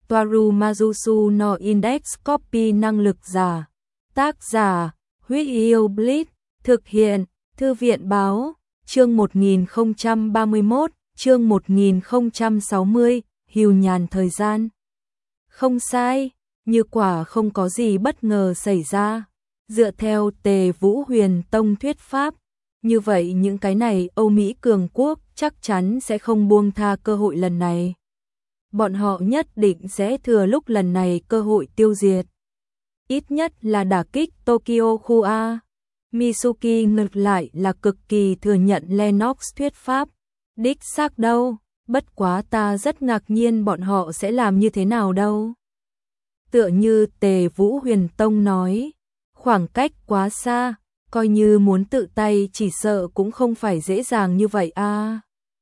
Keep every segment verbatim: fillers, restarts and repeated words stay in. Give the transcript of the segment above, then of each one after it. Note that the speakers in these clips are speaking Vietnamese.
Toaru Majusu no Index Copy năng lực giả. Tác giả, Huyết Yêu Blitz, thực hiện, Thư viện báo, chương một nghìn không trăm ba mươi mốt, chương một nghìn không trăm sáu mươi, hưu nhàn thời gian. Không sai, như quả không có gì bất ngờ xảy ra. Dựa theo Tề Vũ Huyền Tông thuyết pháp, như vậy những cái này Âu Mỹ cường quốc chắc chắn sẽ không buông tha cơ hội lần này. Bọn họ nhất định sẽ thừa lúc lần này cơ hội tiêu diệt. Ít nhất là đả kích Tokyo khu A. Mitsuki ngược lại là cực kỳ thừa nhận Lennox thuyết pháp. Đích xác đâu, bất quá ta rất ngạc nhiên bọn họ sẽ làm như thế nào đâu. Tựa như Tề Vũ Huyền Tông nói, khoảng cách quá xa, coi như muốn tự tay chỉ sợ cũng không phải dễ dàng như vậy a. À.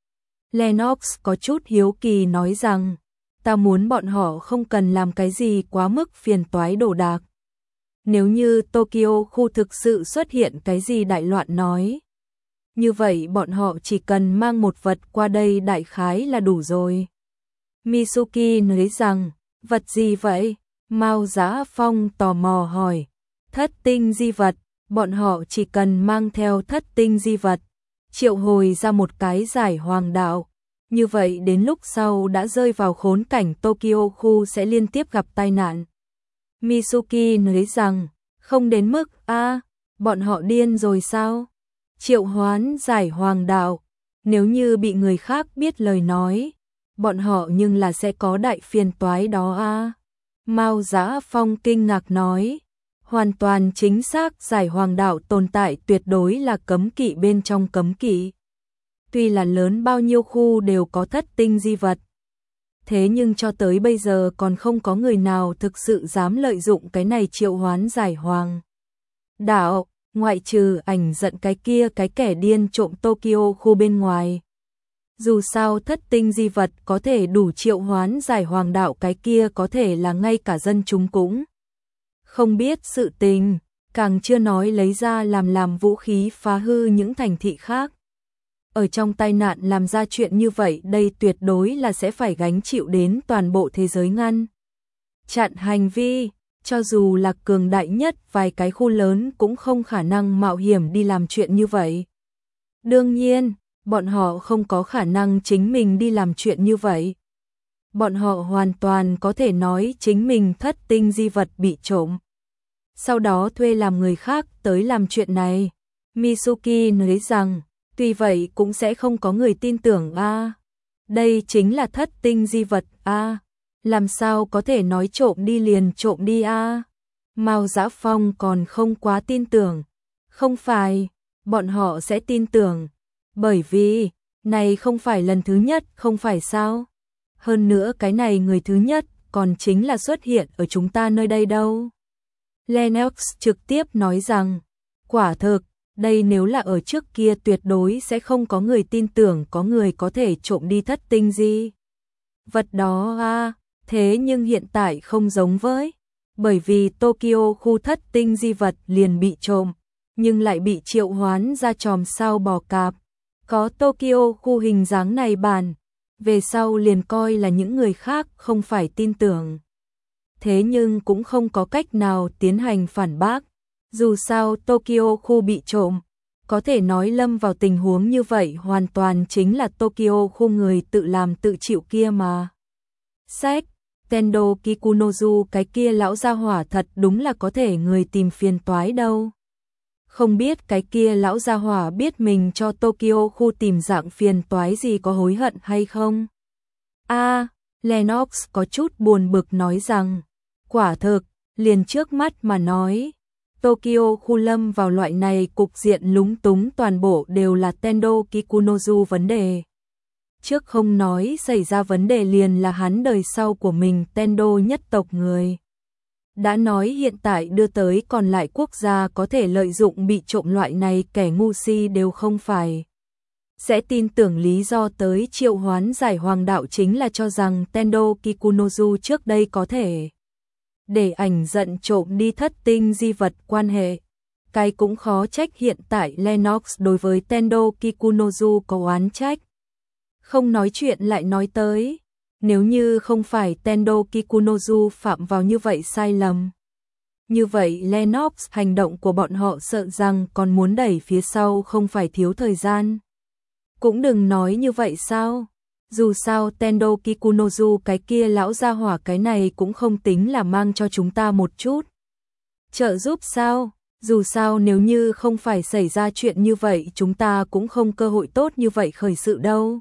Lennox có chút hiếu kỳ nói rằng, ta muốn bọn họ không cần làm cái gì quá mức phiền toái đồ đạc. Nếu như Tokyo khu thực sự xuất hiện cái gì đại loạn nói, như vậy bọn họ chỉ cần mang một vật qua đây đại khái là đủ rồi. Mitsuki nói rằng, vật gì vậy? Mao Giá Phong tò mò hỏi. Thất tinh di vật, bọn họ chỉ cần mang theo thất tinh di vật, triệu hồi ra một cái giải hoàng đạo. Như vậy đến lúc sau đã rơi vào khốn cảnh Tokyo khu sẽ liên tiếp gặp tai nạn. Mitsuki nói rằng, không đến mức a, à, bọn họ điên rồi sao? Triệu hoán giải hoàng đạo, nếu như bị người khác biết lời nói, bọn họ nhưng là sẽ có đại phiền toái đó a. À. Mao Giá Phong kinh ngạc nói, hoàn toàn chính xác, giải hoàng đạo tồn tại tuyệt đối là cấm kỵ bên trong cấm kỵ. Tuy là lớn bao nhiêu khu đều có thất tinh di vật, thế nhưng cho tới bây giờ còn không có người nào thực sự dám lợi dụng cái này triệu hoán giải hoàng đạo, ngoại trừ ảnh giận cái kia cái kẻ điên trộm Tokyo khu bên ngoài. Dù sao thất tinh di vật có thể đủ triệu hoán giải hoàng đạo, cái kia có thể là ngay cả dân chúng cũng không biết sự tình, càng chưa nói lấy ra làm làm vũ khí phá hư những thành thị khác. Ở trong tai nạn làm ra chuyện như vậy, đây tuyệt đối là sẽ phải gánh chịu đến toàn bộ thế giới ngăn chặn hành vi, cho dù là cường đại nhất vài cái khu lớn cũng không khả năng mạo hiểm đi làm chuyện như vậy. Đương nhiên, bọn họ không có khả năng chính mình đi làm chuyện như vậy. Bọn họ hoàn toàn có thể nói chính mình thất tinh di vật bị trộm, sau đó thuê làm người khác tới làm chuyện này. Mitsuki nói rằng, tuy vậy cũng sẽ không có người tin tưởng a. À, đây chính là thất tinh di vật a, à, làm sao có thể nói trộm đi liền trộm đi a. À. Mao Giá Phong còn không quá tin tưởng. Không phải, bọn họ sẽ tin tưởng, bởi vì này không phải lần thứ nhất, không phải sao? Hơn nữa cái này người thứ nhất còn chính là xuất hiện ở chúng ta nơi đây đâu. Lennox trực tiếp nói rằng, quả thực, đây nếu là ở trước kia tuyệt đối sẽ không có người tin tưởng có người có thể trộm đi thất tinh di vật đó a. À, thế nhưng hiện tại không giống với, bởi vì Tokyo khu thất tinh di vật liền bị trộm, nhưng lại bị triệu hoán ra chòm sao bò cạp. Có Tokyo khu hình dáng này bản, về sau liền coi là những người khác không phải tin tưởng. Thế nhưng cũng không có cách nào tiến hành phản bác. Dù sao Tokyo khu bị trộm, có thể nói lâm vào tình huống như vậy hoàn toàn chính là Tokyo khu người tự làm tự chịu kia mà. Sách, Tendo Kikunozu cái kia lão gia hỏa thật đúng là có thể người tìm phiền toái đâu. Không biết cái kia lão gia hỏa biết mình cho Tokyo khu tìm dạng phiền toái gì có hối hận hay không? A, à, Lennox có chút buồn bực nói rằng, quả thực, liền trước mắt mà nói, Tokyo khu lâm vào loại này cục diện lúng túng toàn bộ đều là Tendo Kikunozu vấn đề. Trước không nói xảy ra vấn đề liền là hắn đời sau của mình Tendo nhất tộc người. Đã nói hiện tại đưa tới còn lại quốc gia có thể lợi dụng bị trộm loại này kẻ ngu si đều không phải sẽ tin tưởng lý do tới triệu hoán giải hoàng đạo chính là cho rằng Tendo Kikunozu trước đây có thể để ảnh giận trộm đi thất tinh di vật quan hệ. Cái cũng khó trách hiện tại Lennox đối với Tendo Kikunozu có oán trách. Không nói chuyện lại nói tới, Nếu như không phải Tendo Kikunozu phạm vào như vậy sai lầm. Như vậy Lennox hành động của bọn họ sợ rằng còn muốn đẩy phía sau không phải thiếu thời gian. Cũng đừng nói như vậy sao? Dù sao Tendo Kikunozu cái kia lão gia hỏa cái này cũng không tính là mang cho chúng ta một chút trợ giúp sao? Dù sao nếu như không phải xảy ra chuyện như vậy chúng ta cũng không cơ hội tốt như vậy khởi sự đâu.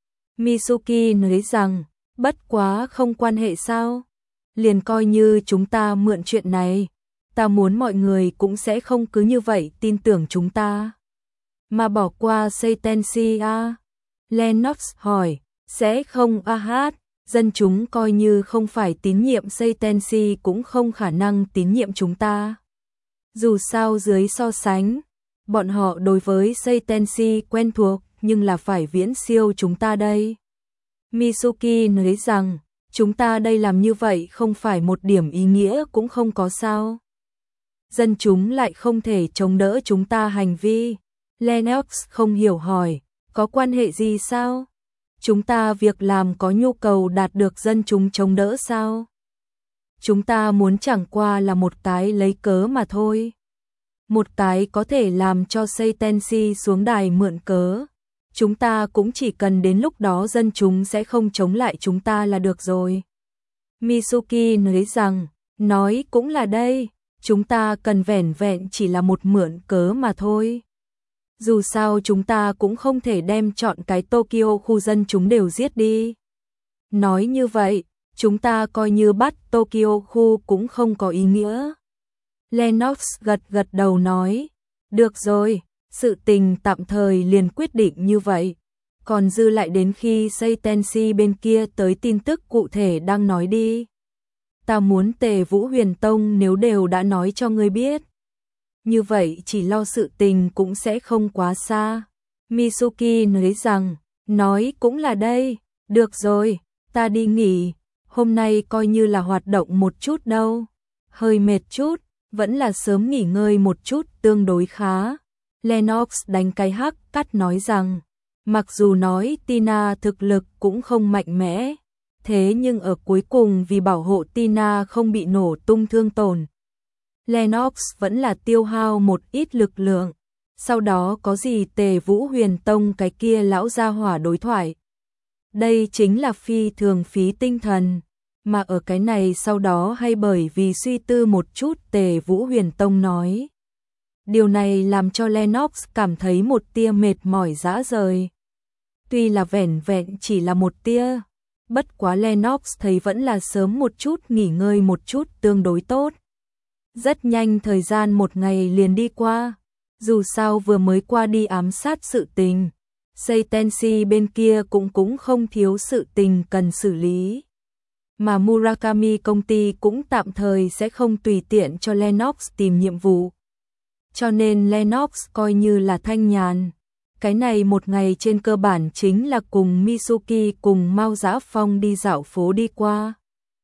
Mitsuki nói rằng, bất quá không quan hệ sao? Liền coi như chúng ta mượn chuyện này, ta muốn mọi người cũng sẽ không cứ như vậy tin tưởng chúng ta. Mà bỏ qua Seitenshi a? Lennox hỏi, sẽ không a hát, dân chúng coi như không phải tín nhiệm Seitenshi cũng không khả năng tín nhiệm chúng ta. Dù sao dưới so sánh, bọn họ đối với Seitenshi quen thuộc nhưng là phải viễn siêu chúng ta đây. Mitsuki nói rằng, chúng ta đây làm như vậy không phải một điểm ý nghĩa cũng không có sao. Dân chúng lại không thể chống đỡ chúng ta hành vi. Lennox không hiểu hỏi, có quan hệ gì sao? Chúng ta việc làm có nhu cầu đạt được dân chúng chống đỡ sao? Chúng ta muốn chẳng qua là một cái lấy cớ mà thôi. Một cái có thể làm cho Seitenshi xuống đài mượn cớ. Chúng ta cũng chỉ cần đến lúc đó dân chúng sẽ không chống lại chúng ta là được rồi. Mitsuki nói rằng, nói cũng là đây, chúng ta cần vẻn vẹn chỉ là một mượn cớ mà thôi. Dù sao chúng ta cũng không thể đem chọn cái Tokyo khu dân chúng đều giết đi. Nói như vậy, chúng ta coi như bắt Tokyo khu cũng không có ý nghĩa. Lennox gật gật đầu nói, được rồi, sự tình tạm thời liền quyết định như vậy. Còn dư lại đến khi Seitenshi bên kia tới tin tức cụ thể đang nói đi. Ta muốn Tề Vũ Huyền Tông nếu đều đã nói cho ngươi biết. Như vậy chỉ lo sự tình cũng sẽ không quá xa. Mitsuki nói rằng, nói cũng là đây, được rồi, ta đi nghỉ, hôm nay coi như là hoạt động một chút đâu. Hơi mệt chút, vẫn là sớm nghỉ ngơi một chút tương đối khá. Lennox đánh cái hắc cắt nói rằng, mặc dù nói Tina thực lực cũng không mạnh mẽ, thế nhưng ở cuối cùng vì bảo hộ Tina không bị nổ tung thương tổn, Lennox vẫn là tiêu hao một ít lực lượng. Sau đó có gì Tề Vũ Huyền Tông cái kia lão gia hỏa đối thoại. Đây chính là phi thường phí tinh thần. Mà ở cái này sau đó hay bởi vì suy tư một chút Tề Vũ Huyền Tông nói. Điều này làm cho Lennox cảm thấy một tia mệt mỏi rã rời. Tuy là vẻn vẹn chỉ là một tia, bất quá Lennox thấy vẫn là sớm một chút nghỉ ngơi một chút tương đối tốt. Rất nhanh thời gian một ngày liền đi qua, dù sao vừa mới qua đi ám sát sự tình, Seitenshi bên kia cũng cũng không thiếu sự tình cần xử lý. Mà Murakami công ty cũng tạm thời sẽ không tùy tiện cho Lennox tìm nhiệm vụ. Cho nên Lennox coi như là thanh nhàn. Cái này một ngày trên cơ bản chính là cùng Mitsuki cùng Mao Dã Phong đi dạo phố đi qua.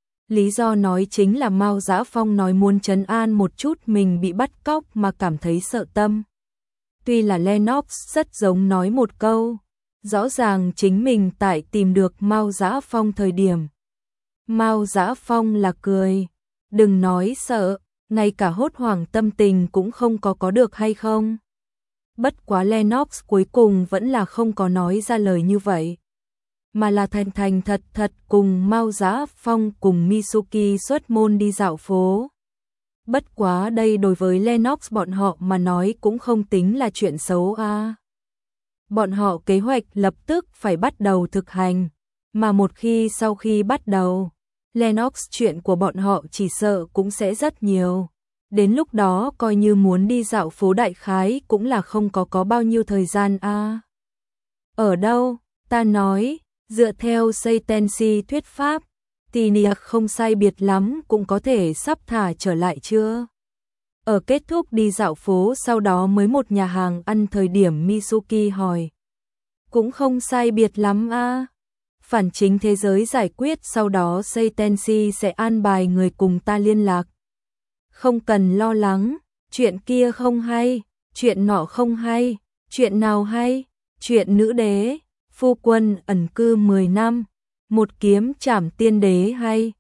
Lý do nói chính là Mao Dã Phong nói muốn trấn an một chút mình bị bắt cóc mà cảm thấy sợ tâm. Tuy là Lennox rất giống nói một câu, rõ ràng chính mình tại tìm được Mao Dã Phong thời điểm. Mao Dã Phong là cười, đừng nói sợ, ngay cả hốt hoảng tâm tình cũng không có có được hay không. Bất quá Lennox cuối cùng vẫn là không có nói ra lời như vậy, mà là thành thành thật thật cùng Mao Dã Phong cùng Mitsuki xuất môn đi dạo phố. Bất quá đây đối với Lennox bọn họ mà nói cũng không tính là chuyện xấu a. À. Bọn họ kế hoạch lập tức phải bắt đầu thực hành, mà một khi sau khi bắt đầu, Lennox chuyện của bọn họ chỉ sợ cũng sẽ rất nhiều. Đến lúc đó coi như muốn đi dạo phố đại khái cũng là không có có bao nhiêu thời gian a. À. Ở đâu? Ta nói, dựa theo Seitenshi thuyết pháp, Tina không sai biệt lắm cũng có thể sắp thả trở lại chưa? Ở kết thúc đi dạo phố sau đó mới một nhà hàng ăn thời điểm Mitsuki hỏi. Cũng không sai biệt lắm a. À. Phản chính thế giới giải quyết sau đó Seitenshi sẽ an bài người cùng ta liên lạc. Không cần lo lắng, chuyện kia không hay, chuyện nọ không hay, chuyện nào hay, chuyện nữ đế, phu quân ẩn cư mười năm, một kiếm trảm tiên đế hay